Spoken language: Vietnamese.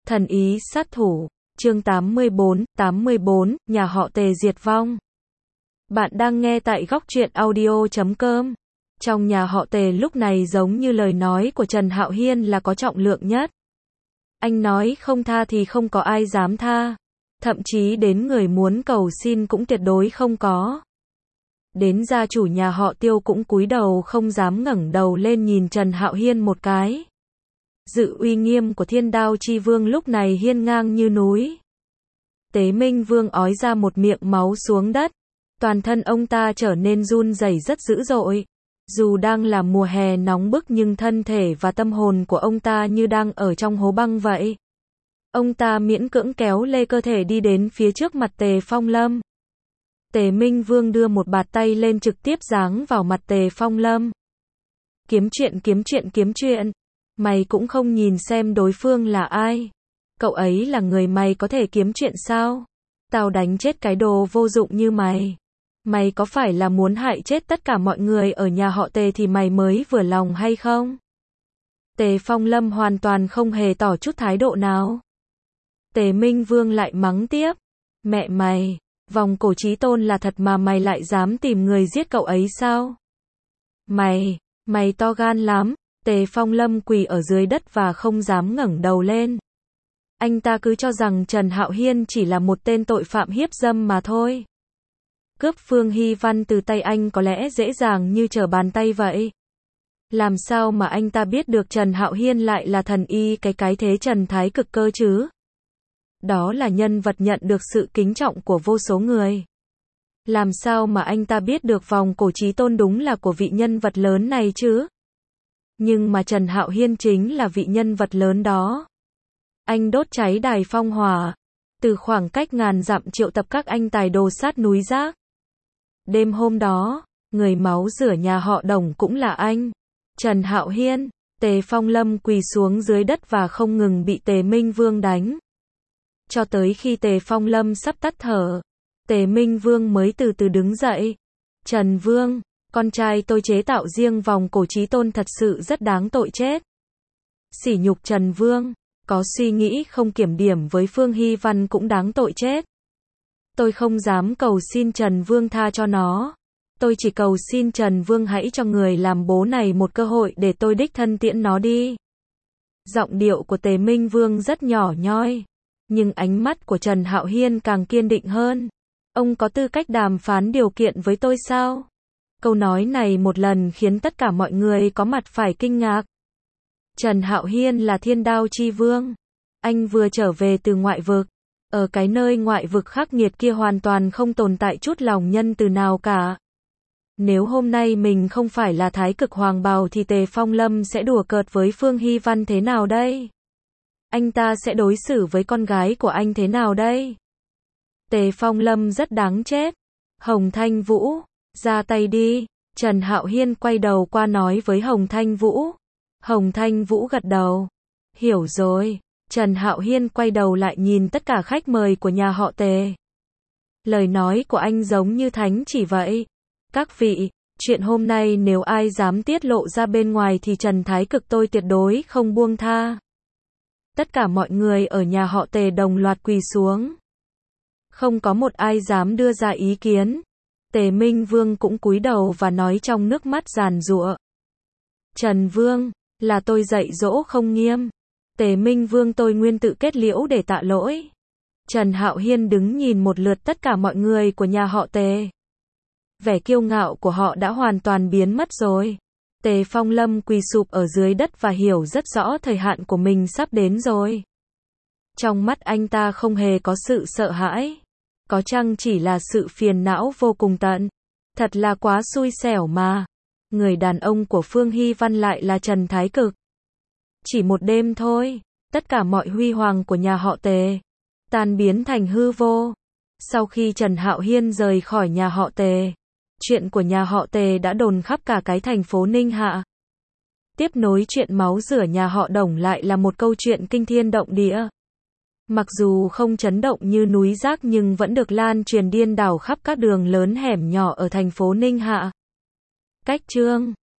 Thần ý sát thủ, chương 84, nhà họ Tề diệt vong. Bạn đang nghe tại góc truyện audio.com. Trong nhà họ Tề lúc này giống như lời nói của Trần Hạo Hiên là có trọng lượng nhất. Anh nói không tha thì không có ai dám tha. Thậm chí đến người muốn cầu xin cũng tuyệt đối không có. Đến gia chủ nhà họ Tiêu cũng cúi đầu không dám ngẩng đầu lên nhìn Trần Hạo Hiên một cái. Dự uy nghiêm của Thiên Đao Chi Vương lúc này hiên ngang như núi. Tế Minh Vương ói ra một miệng máu xuống đất. Toàn thân ông ta trở nên run rẩy rất dữ dội. Dù đang là mùa hè nóng bức nhưng thân thể và tâm hồn của ông ta như đang ở trong hố băng vậy. Ông ta miễn cưỡng kéo lê cơ thể đi đến phía trước mặt Tề Phong Lâm. Tế Minh Vương đưa một bạt tay lên trực tiếp giáng vào mặt Tề Phong Lâm. Kiếm chuyện. Mày cũng không nhìn xem đối phương là ai. Cậu ấy là người mày có thể kiếm chuyện sao? Tao đánh chết cái đồ vô dụng như mày. Mày có phải là muốn hại chết tất cả mọi người ở nhà họ Tề thì mày mới vừa lòng hay không? Tề Phong Lâm hoàn toàn không hề tỏ chút thái độ nào. Tế Minh Vương lại mắng tiếp. Mẹ mày, vòng cổ chí tôn là thật mà mày lại dám tìm người giết cậu ấy sao? Mày to gan lắm. Tề Phong Lâm quỳ ở dưới đất và không dám ngẩng đầu lên. Anh ta cứ cho rằng Trần Hạo Hiên chỉ là một tên tội phạm hiếp dâm mà thôi. Cướp Phương Hy Văn từ tay anh có lẽ dễ dàng như trở bàn tay vậy. Làm sao mà anh ta biết được Trần Hạo Hiên lại là thần y cái thế Trần Thái Cực cơ chứ? Đó là nhân vật nhận được sự kính trọng của vô số người. Làm sao mà anh ta biết được vòng cổ chí tôn đúng là của vị nhân vật lớn này chứ? Nhưng mà Trần Hạo Hiên chính là vị nhân vật lớn đó. Anh đốt cháy đài phong hỏa. Từ khoảng cách ngàn dặm triệu tập các anh tài đồ sát núi rác. Đêm hôm đó, người máu rửa nhà họ Đồng cũng là anh. Trần Hạo Hiên. Tề Phong Lâm quỳ xuống dưới đất và không ngừng bị Tề Minh Vương đánh. Cho tới khi Tề Phong Lâm sắp tắt thở, Tề Minh Vương mới từ từ đứng dậy. Trần Vương, con trai tôi chế tạo riêng vòng cổ chí tôn thật sự rất đáng tội chết. Sỉ nhục Trần Vương, có suy nghĩ không kiểm điểm với Phương Hy Văn cũng đáng tội chết. Tôi không dám cầu xin Trần Vương tha cho nó. Tôi chỉ cầu xin Trần Vương hãy cho người làm bố này một cơ hội để tôi đích thân tiễn nó đi. Giọng điệu của Tề Minh Vương rất nhỏ nhoi. Nhưng ánh mắt của Trần Hạo Hiên càng kiên định hơn. Ông có tư cách đàm phán điều kiện với tôi sao? Câu nói này một lần khiến tất cả mọi người có mặt phải kinh ngạc. Trần Hạo Hiên là Thiên Đao Chi Vương. Anh vừa trở về từ ngoại vực. Ở cái nơi ngoại vực khắc nghiệt kia hoàn toàn không tồn tại chút lòng nhân từ nào cả. Nếu hôm nay mình không phải là Thái Cực Hoàng Bào thì Tề Phong Lâm sẽ đùa cợt với Phương Hy Văn thế nào đây? Anh ta sẽ đối xử với con gái của anh thế nào đây? Tề Phong Lâm rất đáng chết. Hồng Thanh Vũ, ra tay đi. Trần Hạo Hiên quay đầu qua nói với Hồng Thanh Vũ. Hồng Thanh Vũ gật đầu. Hiểu rồi. Trần Hạo Hiên quay đầu lại nhìn tất cả khách mời của nhà họ Tề. Lời nói của anh giống như thánh chỉ vậy. Các vị, chuyện hôm nay nếu ai dám tiết lộ ra bên ngoài thì Trần Thái Cực tôi tuyệt đối không buông tha. Tất cả mọi người ở nhà họ Tề đồng loạt quỳ xuống. Không có một ai dám đưa ra ý kiến. Tề Minh Vương cũng cúi đầu và nói trong nước mắt giàn giụa. Trần Vương, là tôi dạy dỗ không nghiêm. Tề Minh Vương tôi nguyên tự kết liễu để tạ lỗi. Trần Hạo Hiên đứng nhìn một lượt tất cả mọi người của nhà họ Tề. Vẻ kiêu ngạo của họ đã hoàn toàn biến mất rồi. Tề Phong Lâm quỳ sụp ở dưới đất và hiểu rất rõ thời hạn của mình sắp đến rồi. Trong mắt anh ta không hề có sự sợ hãi. Có chăng chỉ là sự phiền não vô cùng tận. Thật là quá xui xẻo mà. Người đàn ông của Phương Hy Văn lại là Trần Thái Cực. Chỉ một đêm thôi, tất cả mọi huy hoàng của nhà họ Tề tan biến thành hư vô. Sau khi Trần Hạo Hiên rời khỏi nhà họ Tề, chuyện của nhà họ Tề đã đồn khắp cả cái thành phố Ninh Hạ. Tiếp nối chuyện máu rửa nhà họ Đồng lại là một câu chuyện kinh thiên động địa. Mặc dù không chấn động như núi rác nhưng vẫn được lan truyền điên đảo khắp các đường lớn hẻm nhỏ ở thành phố Ninh Hạ. Cách chương